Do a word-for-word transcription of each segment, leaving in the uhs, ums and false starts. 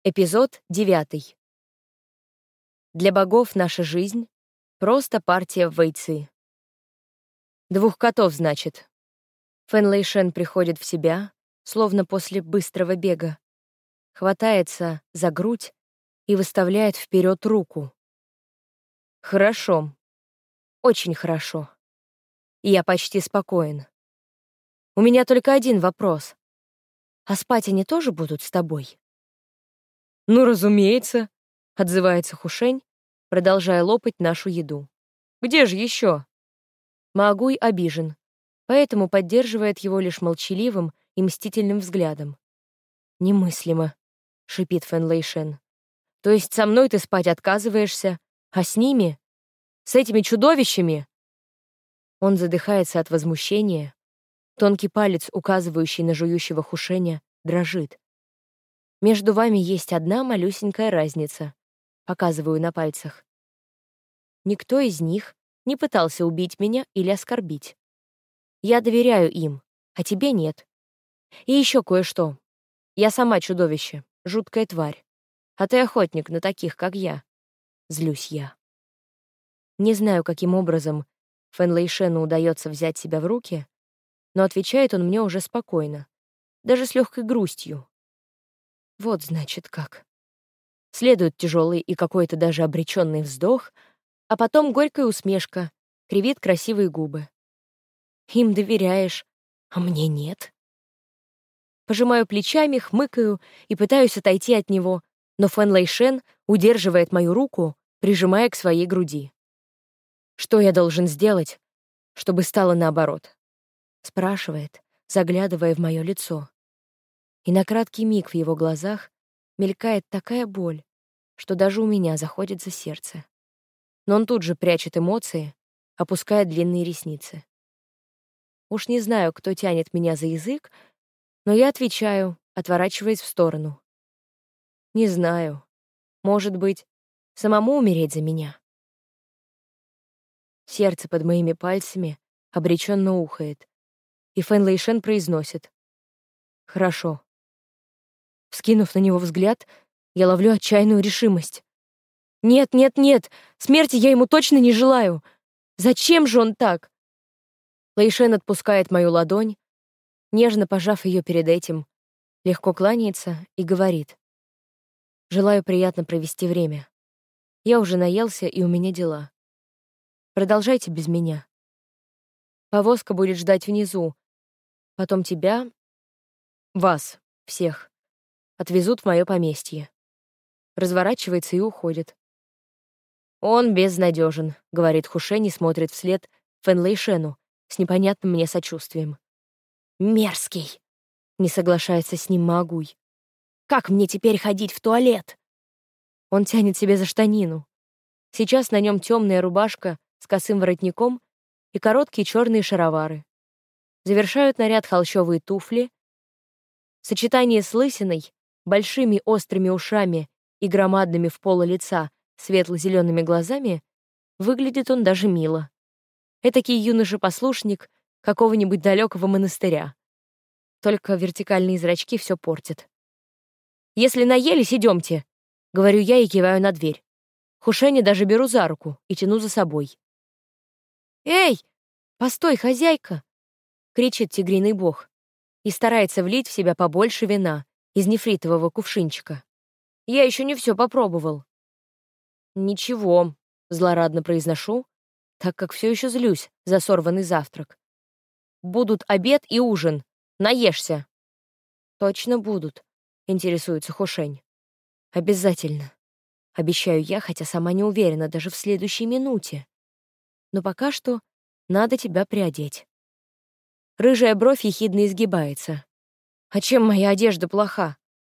Эпизод девятый. Для богов наша жизнь — просто партия в вейцы. Двух котов, значит. Фэн Лэйшэн приходит в себя, словно после быстрого бега, хватается за грудь и выставляет вперед руку. Хорошо. Очень хорошо. И я почти спокоен. У меня только один вопрос. А спать они тоже будут с тобой? «Ну, разумеется», — отзывается Хушень, продолжая лопать нашу еду. «Где же еще?» Маагуй обижен, поэтому поддерживает его лишь молчаливым и мстительным взглядом. «Немыслимо», — шипит Фэн Лэйшэн. «То есть со мной ты спать отказываешься, а с ними? С этими чудовищами?» Он задыхается от возмущения. Тонкий палец, указывающий на жующего Хушеня, дрожит. «Между вами есть одна малюсенькая разница», — показываю на пальцах. Никто из них не пытался убить меня или оскорбить. Я доверяю им, а тебе нет. И еще кое-что. Я сама чудовище, жуткая тварь. А ты охотник на таких, как я. Злюсь я. Не знаю, каким образом Фэн Лэйшэну удается взять себя в руки, но отвечает он мне уже спокойно, даже с легкой грустью. Вот значит как. Следует тяжелый и какой-то даже обреченный вздох, а потом горькая усмешка, кривит красивые губы. Им доверяешь, а мне нет. Пожимаю плечами, хмыкаю и пытаюсь отойти от него, но Фэн Лэйшэн удерживает мою руку, прижимая к своей груди. «Что я должен сделать, чтобы стало наоборот?» — спрашивает, заглядывая в мое лицо. И на краткий миг в его глазах мелькает такая боль, что даже у меня заходит за сердце. Но он тут же прячет эмоции, опуская длинные ресницы. Уж не знаю, кто тянет меня за язык, но я отвечаю, отворачиваясь в сторону. Не знаю. Может быть, самому умереть за меня? Сердце под моими пальцами обреченно ухает, и Фэн Лэйшэн произносит: «Хорошо». Вскинув на него взгляд, я ловлю отчаянную решимость. «Нет, нет, нет! Смерти я ему точно не желаю! Зачем же он так?» Лэйшэн отпускает мою ладонь, нежно пожав ее перед этим, легко кланяется и говорит: «Желаю приятно провести время. Я уже наелся, и у меня дела. Продолжайте без меня. Повозка будет ждать внизу. Потом тебя, вас, всех, отвезут в мое поместье». Разворачивается и уходит. «Он безнадежен», — говорит Хушень и смотрит вслед Фэн Лэйшэну с непонятным мне сочувствием. «Мерзкий», — не соглашается с ним Маагуй. «Как мне теперь ходить в туалет?» Он тянет себе за штанину. Сейчас на нем темная рубашка с косым воротником и короткие черные шаровары. Завершают наряд холщовые туфли. Сочетание с лысиной, большими острыми ушами и громадными в поло лица светло-зелеными глазами выглядит он даже мило. Этакий юноша-послушник какого-нибудь далекого монастыря. Только вертикальные зрачки все портят. «Если наелись, идемте», — говорю я и киваю на дверь. Хушеня даже беру за руку и тяну за собой. «Эй, постой, хозяйка!» — кричит тигриный бог и старается влить в себя побольше вина из нефритового кувшинчика. «Я еще не все попробовал». «Ничего», — злорадно произношу, так как все еще злюсь за сорванный завтрак. «Будут обед и ужин. Наешься». «Точно будут», — интересуется Хушень. «Обязательно», — обещаю я, хотя сама не уверена даже в следующей минуте. Но пока что надо тебя приодеть. Рыжая бровь ехидно изгибается. «А чем моя одежда плоха?»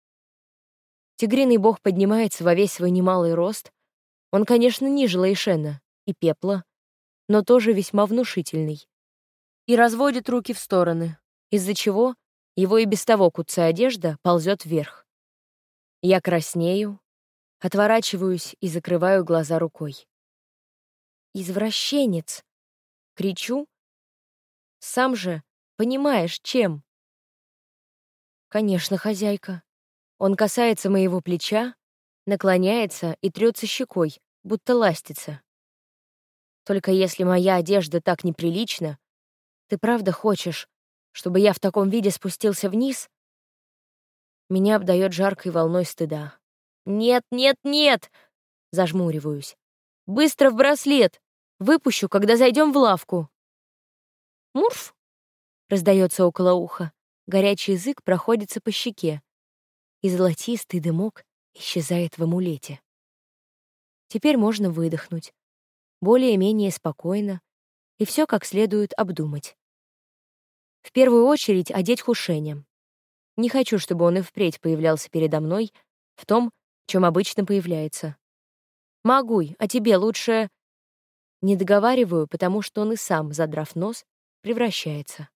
Тигриный бог поднимается во весь свой немалый рост. Он, конечно, ниже Лэйшэна и Пепла, но тоже весьма внушительный. И разводит руки в стороны, из-за чего его и без того куцая одежда ползет вверх. Я краснею, отворачиваюсь и закрываю глаза рукой. «Извращенец!» — кричу. Сам же понимаешь, чем. «Конечно, хозяйка», Он касается моего плеча, наклоняется и трется щекой, будто ластится. Только если моя одежда так неприлична, ты правда хочешь, чтобы я в таком виде спустился вниз? Меня обдает жаркой волной стыда. Нет, нет, нет! Зажмуриваюсь. Быстро в браслет! Выпущу, когда зайдем в лавку. Мурф! Раздается около уха. Горячий язык проходится по щеке, и золотистый дымок исчезает в амулете. Теперь можно выдохнуть, более-менее спокойно, и все как следует обдумать. В первую очередь одеть Хушеня. Не хочу, чтобы он и впредь появлялся передо мной в том, в чем обычно появляется. Магуй, а тебе лучше... Не договариваю, потому что он и сам, задрав нос, превращается.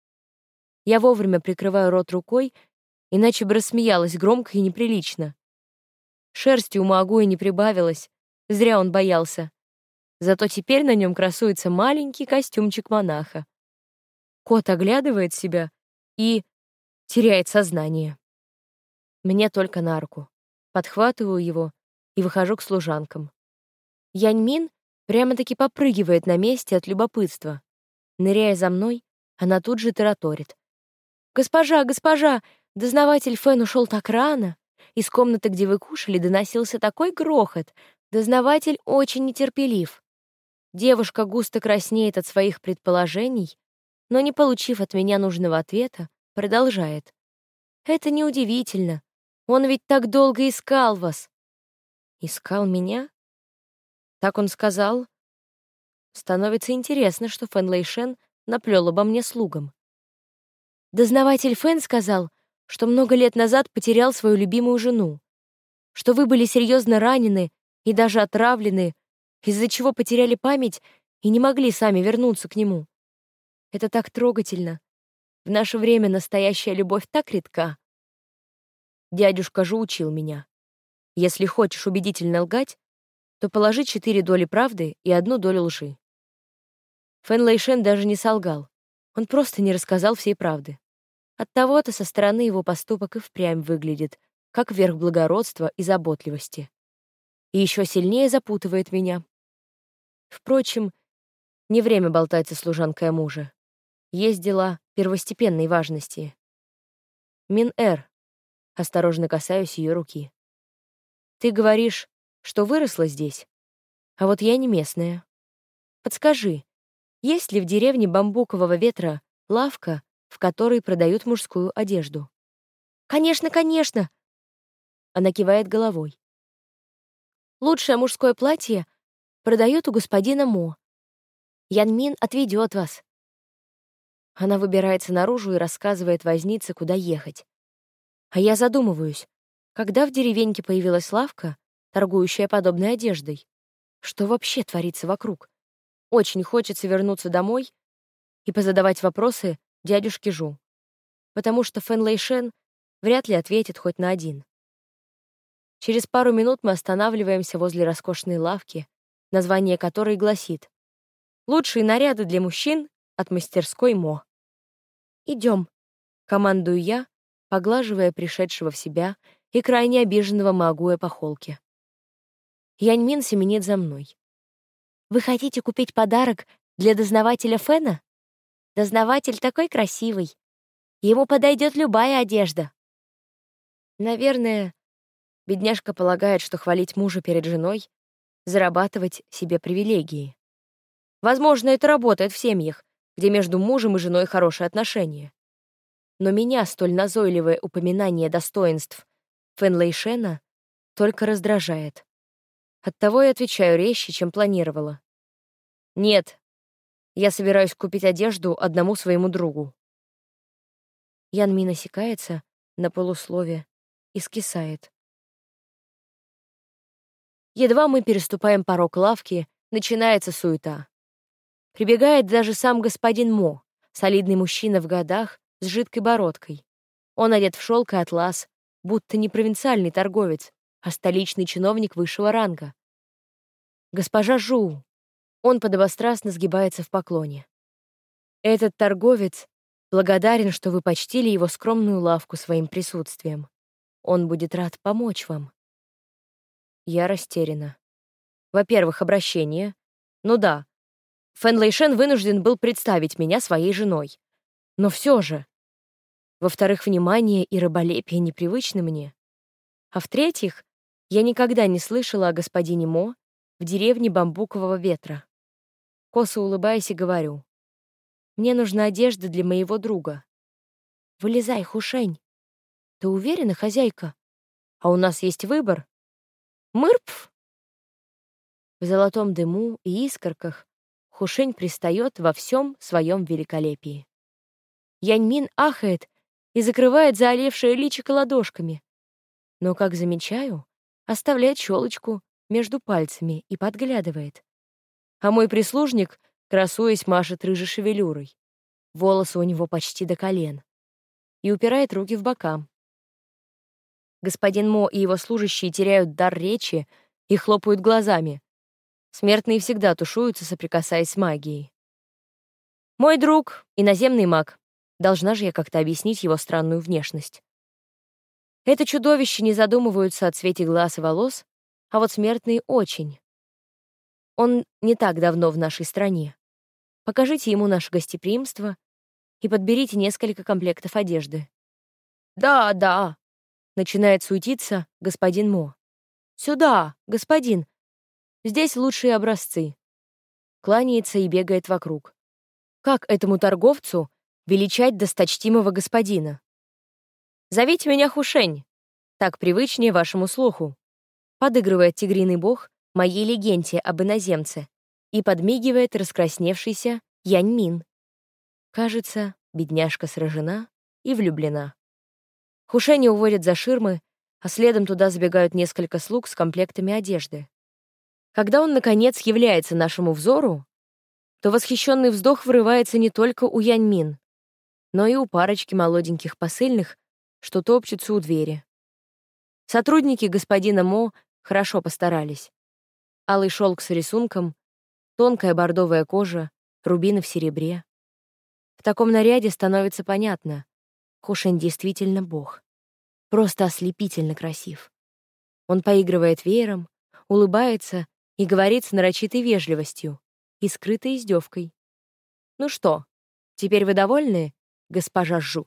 Я вовремя прикрываю рот рукой, иначе бы рассмеялась громко и неприлично. Шерсти у Магуя не прибавилось, зря он боялся. Зато теперь на нем красуется маленький костюмчик монаха. Кот оглядывает себя и теряет сознание. Мне только на руку. Подхватываю его и выхожу к служанкам. Яньмин прямо-таки попрыгивает на месте от любопытства. Ныряя за мной, она тут же тараторит. «Госпожа, госпожа, дознаватель Фэн ушел так рано. Из комнаты, где вы кушали, доносился такой грохот. Дознаватель очень нетерпелив». Девушка густо краснеет от своих предположений, но, не получив от меня нужного ответа, продолжает. «Это неудивительно. Он ведь так долго искал вас». «Искал меня?» Так он сказал. Становится интересно, что Фэн Лэйшэн наплел обо мне слугам. Дознаватель Фэн сказал, что много лет назад потерял свою любимую жену, что вы были серьезно ранены и даже отравлены, из-за чего потеряли память и не могли сами вернуться к нему. Это так трогательно. В наше время настоящая любовь так редка. Дядюшка же учил меня. Если хочешь убедительно лгать, то положи четыре доли правды и одну долю лжи. Фэн Лэйшэн даже не солгал. Он просто не рассказал всей правды. Оттого-то со стороны его поступок и впрямь выглядит, как верх благородства и заботливости. И еще сильнее запутывает меня. Впрочем, не время болтать со служанкой о муже. Есть дела первостепенной важности. Мин-эр, осторожно касаюсь ее руки. Ты говоришь, что выросла здесь, а вот я не местная. Подскажи, есть ли в деревне Бамбукового ветра лавка, в которой продают мужскую одежду? Конечно, конечно. Она кивает головой. Лучшее мужское платье продают у господина Мо. Янмин отведет вас. Она выбирается наружу и рассказывает вознице, куда ехать. А я задумываюсь, когда в деревеньке появилась лавка, торгующая подобной одеждой? Что вообще творится вокруг? Очень хочется вернуться домой и позадавать вопросы дядюшке Жу, потому что Фэн Лэйшэн вряд ли ответит хоть на один. Через пару минут мы останавливаемся возле роскошной лавки, название которой гласит «Лучшие наряды для мужчин от мастерской Мо». «Идем», — командую я, поглаживая пришедшего в себя и крайне обиженного Магуя по холке. Яньмин семенит за мной. «Вы хотите купить подарок для дознавателя Фэна? Дознаватель такой красивый. Ему подойдет любая одежда». Наверное, бедняжка полагает, что хвалить мужа перед женой — зарабатывать себе привилегии. Возможно, это работает в семьях, где между мужем и женой хорошие отношения. Но меня столь назойливое упоминание достоинств Фэн Лэйшэна только раздражает. Оттого я отвечаю резче, чем планировала. Нет, я собираюсь купить одежду одному своему другу. Янмин осекается на полуслове и скисает. Едва мы переступаем порог лавки, начинается суета. Прибегает даже сам господин Мо, солидный мужчина в годах с жидкой бородкой. Он одет в шелк и атлас, будто не провинциальный торговец, а столичный чиновник высшего ранга. «Госпожа Жу!» Он подобострастно сгибается в поклоне. «Этот торговец благодарен, что вы почтили его скромную лавку своим присутствием. Он будет рад помочь вам». Я растеряна. Во-первых, обращение. Ну да, Фэн Лэйшэн вынужден был представить меня своей женой. Но все же. Во-вторых, внимание и раболепие непривычны мне. А в-третьих, я никогда не слышала о господине Мо в деревне Бамбукового ветра. Косо улыбаясь и говорю: «Мне нужна одежда для моего друга». «Вылезай, Хушень». «Ты уверена, хозяйка? А у нас есть выбор». «Мырпф!» В золотом дыму и искорках Хушень пристает во всем своем великолепии. Яньмин ахает и закрывает заолевшее личико ладошками. Но, как замечаю, оставляет щелочку между пальцами и подглядывает. А мой прислужник, красуясь, машет рыжей шевелюрой. Волосы у него почти до колен. И упирает руки в бока. Господин Мо и его служащие теряют дар речи и хлопают глазами. Смертные всегда тушуются, соприкасаясь с магией. Мой друг — иноземный маг. Должна же я как-то объяснить его странную внешность. Это чудовище не задумываются о цвете глаз и волос, а вот смертные очень. Он не так давно в нашей стране. Покажите ему наше гостеприимство и подберите несколько комплектов одежды. «Да, да», — начинает суетиться господин Мо. «Сюда, господин. Здесь лучшие образцы». Кланяется и бегает вокруг. Как этому торговцу величать досточтимого господина? «Зовите меня Хушень, так привычнее вашему слуху», подыгрывает тигриный бог моей легенде об иноземце и подмигивает раскрасневшийся Яньмин. Кажется, бедняжка сражена и влюблена. Хушеня уводят за ширмы, а следом туда забегают несколько слуг с комплектами одежды. Когда он, наконец, является нашему взору, то восхищенный вздох вырывается не только у Яньмин, но и у парочки молоденьких посыльных, что топчутся у двери. Сотрудники господина Мо хорошо постарались. Алый шелк с рисунком, тонкая бордовая кожа, рубины в серебре. В таком наряде становится понятно, Хушень действительно бог. Просто ослепительно красив. Он поигрывает веером, улыбается и говорит с нарочитой вежливостью и скрытой издевкой. «Ну что, теперь вы довольны, госпожа Жу?»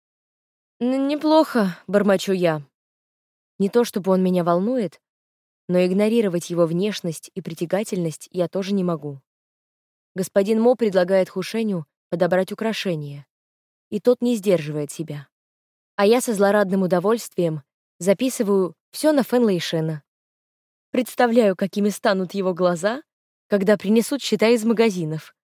«Н- «Неплохо», — бормочу я. Не то чтобы он меня волнует, но игнорировать его внешность и притягательность я тоже не могу. Господин Мо предлагает Хушеню подобрать украшения, и тот не сдерживает себя. А я со злорадным удовольствием записываю все на Фэн Лэйшэна. Представляю, какими станут его глаза, когда принесут счета из магазинов.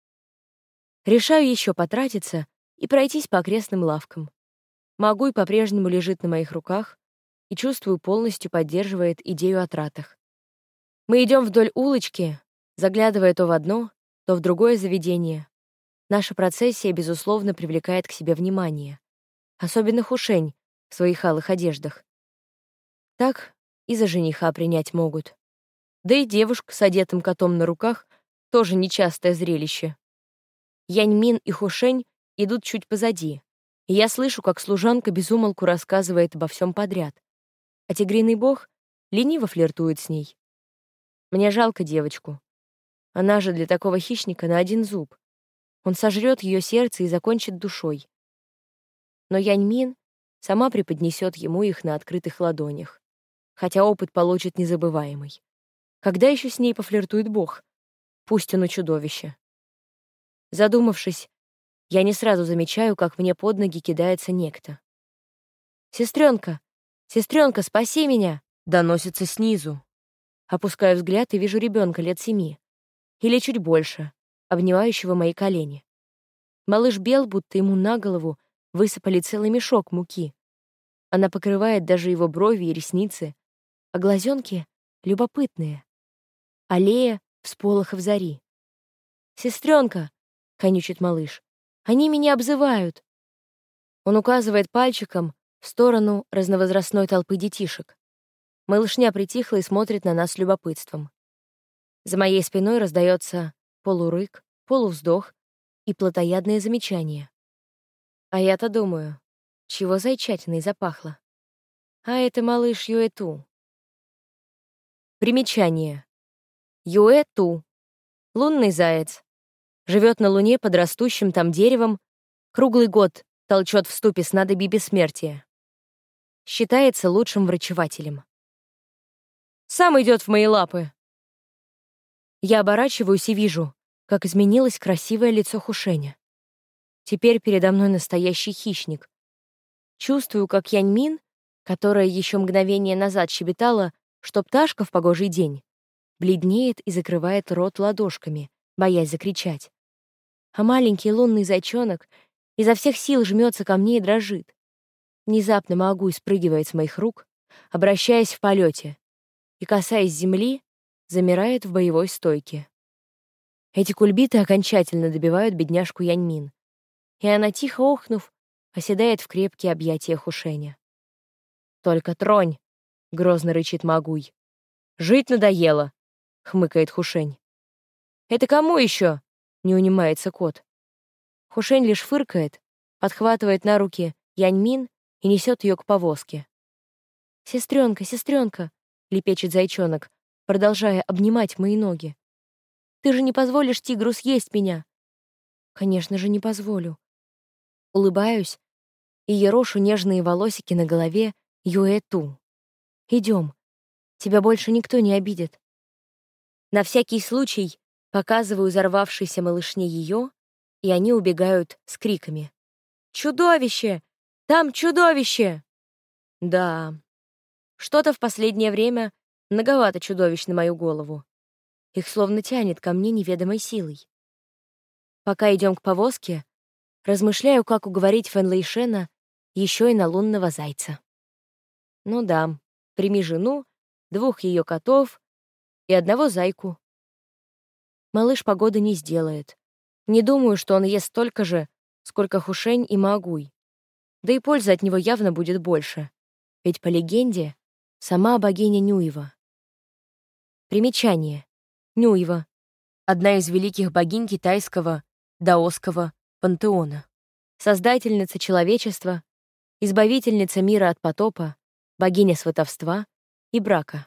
Решаю еще потратиться и пройтись по окрестным лавкам. Магуй по-прежнему лежит на моих руках и, чувствую, полностью поддерживает идею о тратах. Мы идем вдоль улочки, заглядывая то в одно, то в другое заведение. Наша процессия, безусловно, привлекает к себе внимание. Особенно Хушень в своих алых одеждах. Так и за жениха принять могут. Да и девушка с одетым котом на руках тоже нечастое зрелище. Яньмин и Хушень идут чуть позади, и я слышу, как служанка без умолку рассказывает обо всем подряд, а тигриный бог лениво флиртует с ней. Мне жалко девочку. Она же для такого хищника на один зуб. Он сожрет ее сердце и закончит душой. Но Яньмин сама преподнесет ему их на открытых ладонях, хотя опыт получит незабываемый. Когда еще с ней пофлиртует бог? Пусть он и чудовище. Задумавшись, я не сразу замечаю, как мне под ноги кидается некто. «Сестренка! Сестренка, спаси меня!» доносится снизу. Опускаю взгляд и вижу ребенка лет семи, или чуть больше, обнимающего мои колени. Малыш бел, будто ему на голову высыпали целый мешок муки. Она покрывает даже его брови и ресницы, а глазенки любопытные. Аллея всполохов зари. «Сестренка!» — конючит малыш. «Они меня обзывают!» Он указывает пальчиком в сторону разновозрастной толпы детишек. Малышня притихла и смотрит на нас с любопытством. За моей спиной раздается полурык, полувздох и плотоядное замечание. А я-то думаю, чего зайчатиной запахло. А это малыш Юэту. Примечание. Юэту. Лунный заяц. Живет на Луне под растущим там деревом, круглый год толчет в ступе снадобий бессмертия. Считается лучшим врачевателем. Сам идет в мои лапы. Я оборачиваюсь и вижу, как изменилось красивое лицо Хушеня. Теперь передо мной настоящий хищник. Чувствую, как Яньмин, которая еще мгновение назад щебетала, что пташка в погожий день, бледнеет и закрывает рот ладошками, боясь закричать. А маленький лунный зайчонок изо всех сил жмется ко мне и дрожит. Внезапно Маагуй спрыгивает с моих рук, обращаясь в полете, и, касаясь земли, замирает в боевой стойке. Эти кульбиты окончательно добивают бедняжку Яньмин, и она, тихо охнув, оседает в крепкие объятия Хушеня. «Только тронь!» — грозно рычит Маагуй. «Жить надоело!» — хмыкает Хушень. «Это кому еще?» — не унимается кот. Хушень лишь фыркает, подхватывает на руки Яньмин и несет ее к повозке. «Сестренка, сестренка!» — лепечет зайчонок, продолжая обнимать мои ноги. «Ты же не позволишь тигру съесть меня?» «Конечно же, не позволю». Улыбаюсь и ерошу нежные волосики на голове Юэту. «Идем. Тебя больше никто не обидит». На всякий случай показываю взорвавшейся малышне ее, и они убегают с криками. «Чудовище! Там чудовище!» Да, что-то в последнее время многовато чудовищ на мою голову. Их словно тянет ко мне неведомой силой. Пока идем к повозке, размышляю, как уговорить Фэн Лэйшэна еще и на лунного зайца. Ну да, прими жену, двух ее котов и одного зайку. Малыш погоды не сделает. Не думаю, что он ест столько же, сколько Хушень и Маагуй. Да и пользы от него явно будет больше. Ведь по легенде, сама богиня Нюева. Примечание. Нюева. Одна из великих богинь китайского, даосского пантеона. Создательница человечества, избавительница мира от потопа, богиня сватовства и брака.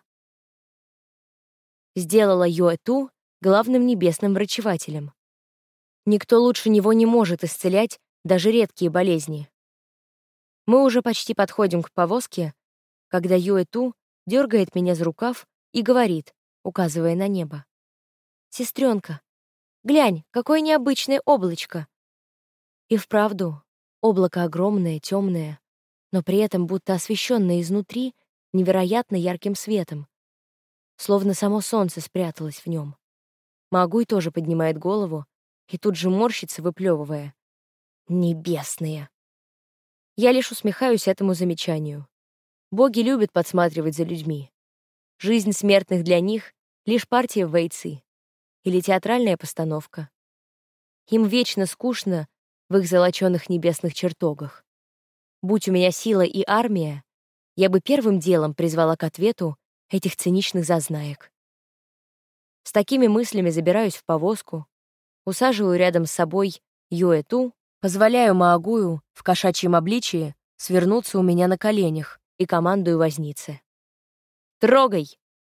Сделала Юэту главным небесным врачевателем. Никто лучше него не может исцелять даже редкие болезни. Мы уже почти подходим к повозке, когда Юэту дергает меня за рукав и говорит, указывая на небо. «Сестренка, глянь, какое необычное облачко!» И вправду, облако огромное, темное, но при этом будто освещенное изнутри невероятно ярким светом, словно само солнце спряталось в нем. Маагуй тоже поднимает голову и тут же морщится, выплевывая. «Небесные!» Я лишь усмехаюсь этому замечанию. Боги любят подсматривать за людьми. Жизнь смертных для них — лишь партия в вейцы или театральная постановка. Им вечно скучно в их золочёных небесных чертогах. Будь у меня сила и армия, я бы первым делом призвала к ответу этих циничных зазнаек. С такими мыслями забираюсь в повозку, усаживаю рядом с собой Юэту, позволяю Маагую в кошачьем обличии свернуться у меня на коленях и командую вознице. «Трогай!»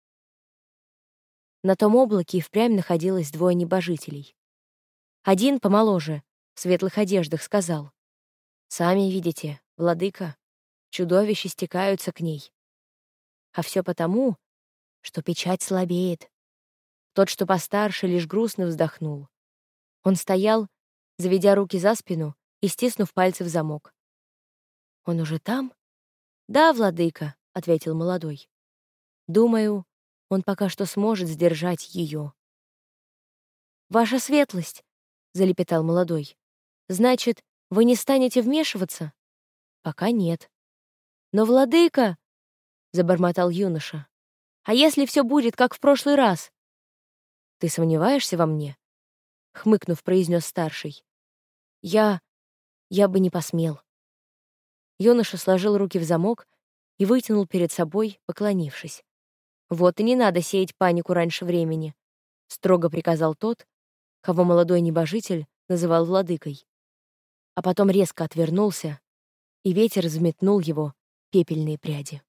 На том облаке и впрямь находилось двое небожителей. Один, помоложе, в светлых одеждах, сказал: «Сами видите, владыка, чудовища стекаются к ней. А все потому, что печать слабеет». Тот, что постарше, лишь грустно вздохнул. Он стоял, заведя руки за спину и стиснув пальцы в замок. «Он уже там?» «Да, владыка», — ответил молодой. «Думаю, он пока что сможет сдержать ее». «Ваша светлость», — залепетал молодой. «Значит, вы не станете вмешиваться?» «Пока нет». «Но, владыка», — забормотал юноша, «а если все будет, как в прошлый раз?» «Ты сомневаешься во мне?» — хмыкнув, произнес старший. «Я... я бы не посмел». Юноша сложил руки в замок и вытянул перед собой, поклонившись. «Вот и не надо сеять панику раньше времени», — строго приказал тот, кого молодой небожитель называл владыкой. А потом резко отвернулся, и ветер взметнул его пепельные пряди.